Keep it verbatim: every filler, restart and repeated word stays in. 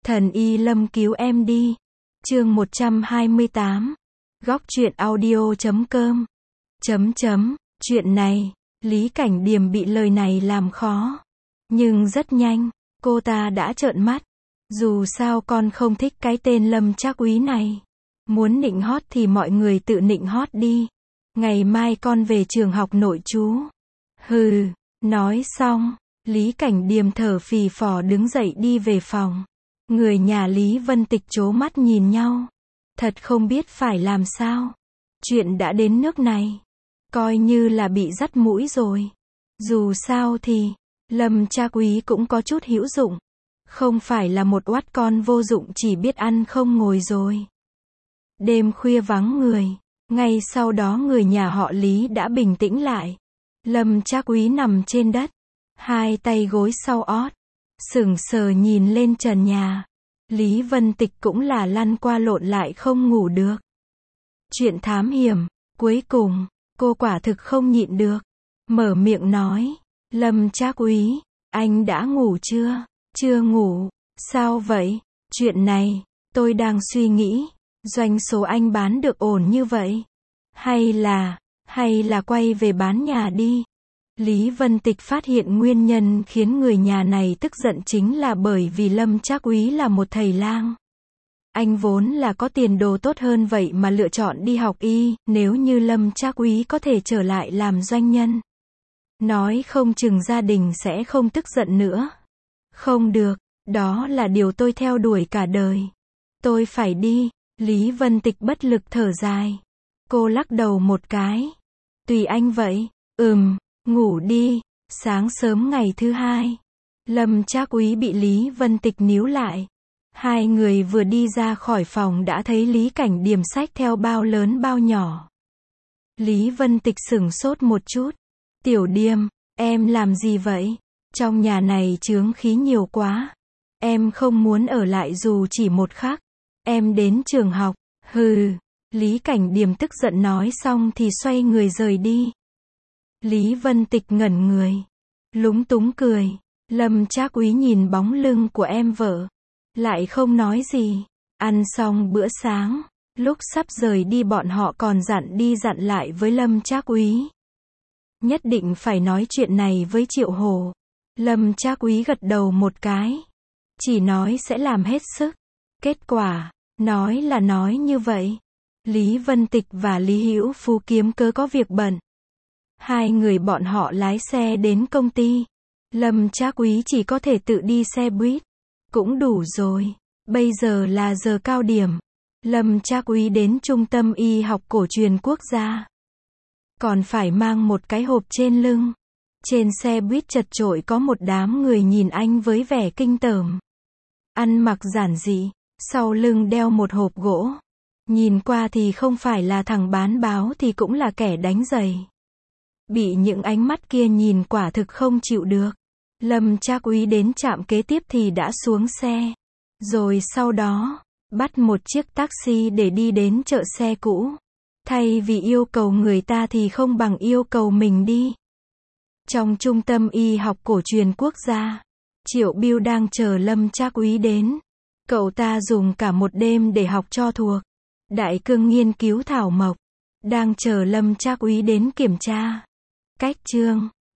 Thần y Lâm cứu em đi. Chương một trăm hai mươi tám. Góc truyện audio chấm com. Chấm chấm, chuyện này, Lý Cảnh Điềm bị lời này làm khó. Nhưng rất nhanh, cô ta đã trợn mắt. Dù sao con không thích cái tên Lâm Trác Úy này. Muốn nịnh hót thì mọi người tự nịnh hót đi. Ngày mai con về trường học nội trú. Hừ, nói xong, Lý Cảnh Điềm thở phì phò đứng dậy đi về phòng. Người nhà Lý Vân Tịch trố mắt nhìn nhau. Thật không biết phải làm sao. Chuyện đã đến nước này. Coi như là bị dắt mũi rồi. Dù sao thì, Lâm Trác Úy cũng có chút hữu dụng. Không phải là một oát con vô dụng chỉ biết ăn không ngồi rồi. Đêm khuya vắng người. Ngay sau đó người nhà họ Lý đã bình tĩnh lại. Lâm Trác Úy nằm trên đất. Hai tay gối sau ót. Sững sờ nhìn lên trần nhà. Lý Vân Tịch cũng là lăn qua lộn lại không ngủ được. Chuyện thám hiểm. Cuối cùng, cô quả thực không nhịn được. Mở miệng nói. Lâm Trác Úy, anh đã ngủ chưa? Chưa ngủ. Sao vậy? Chuyện này, tôi đang suy nghĩ. Doanh số anh bán được ổn như vậy. Hay là, hay là quay về bán nhà đi. Lý Vân Tịch phát hiện nguyên nhân khiến người nhà này tức giận chính là bởi vì Lâm Trác Úy là một thầy lang. Anh vốn là có tiền đồ tốt hơn vậy mà lựa chọn đi học y, nếu như Lâm Trác Úy có thể trở lại làm doanh nhân. Nói không chừng gia đình sẽ không tức giận nữa. Không được, đó là điều tôi theo đuổi cả đời. Tôi phải đi, Lý Vân Tịch bất lực thở dài. Cô lắc đầu một cái. Tùy anh vậy, ừm. Ngủ đi. Sáng sớm ngày thứ hai, Lâm Trác Úy bị Lý Vân Tịch níu lại. Hai người vừa đi ra khỏi phòng đã thấy Lý Cảnh Điềm xách theo bao lớn bao nhỏ. Lý Vân Tịch sửng sốt một chút. Tiểu Điềm, em làm gì vậy? Trong nhà này chướng khí nhiều quá. Em không muốn ở lại dù chỉ một khắc. Em đến trường học. Hừ. Lý Cảnh Điềm tức giận nói xong thì xoay người rời đi. Lý Vân Tịch ngẩn người. Lúng túng cười. Lâm Trác Úy nhìn bóng lưng của em vợ. Lại không nói gì. Ăn xong bữa sáng. Lúc sắp rời đi bọn họ còn dặn đi dặn lại với Lâm Trác Úy. Nhất định phải nói chuyện này với Triệu Hồ. Lâm Trác Úy gật đầu một cái. Chỉ nói sẽ làm hết sức. Kết quả, nói là nói như vậy. Lý Vân Tịch và Lý Hữu Phú kiếm cớ có việc bận. Hai người bọn họ lái xe đến công ty. Lâm Trác Úy chỉ có thể tự đi xe buýt. Cũng đủ rồi. Bây giờ là giờ cao điểm. Lâm Trác Úy đến Trung tâm Y học cổ truyền quốc gia. Còn phải mang một cái hộp trên lưng. Trên xe buýt chật chội có một đám người nhìn anh với vẻ kinh tởm. Ăn mặc giản dị. Sau lưng đeo một hộp gỗ. Nhìn qua thì không phải là thằng bán báo thì cũng là kẻ đánh giày. Bị những ánh mắt kia nhìn quả thực không chịu được. Lâm Trác Úy đến trạm kế tiếp thì đã xuống xe. Rồi sau đó, bắt một chiếc taxi để đi đến chợ xe cũ. Thay vì yêu cầu người ta thì không bằng yêu cầu mình đi. Trong Trung tâm Y học cổ truyền quốc gia, Triệu Bưu đang chờ Lâm Trác Úy đến. Cậu ta dùng cả một đêm để học cho thuộc. Đại cương nghiên cứu thảo mộc. Đang chờ Lâm Trác Úy đến kiểm tra. Cách chương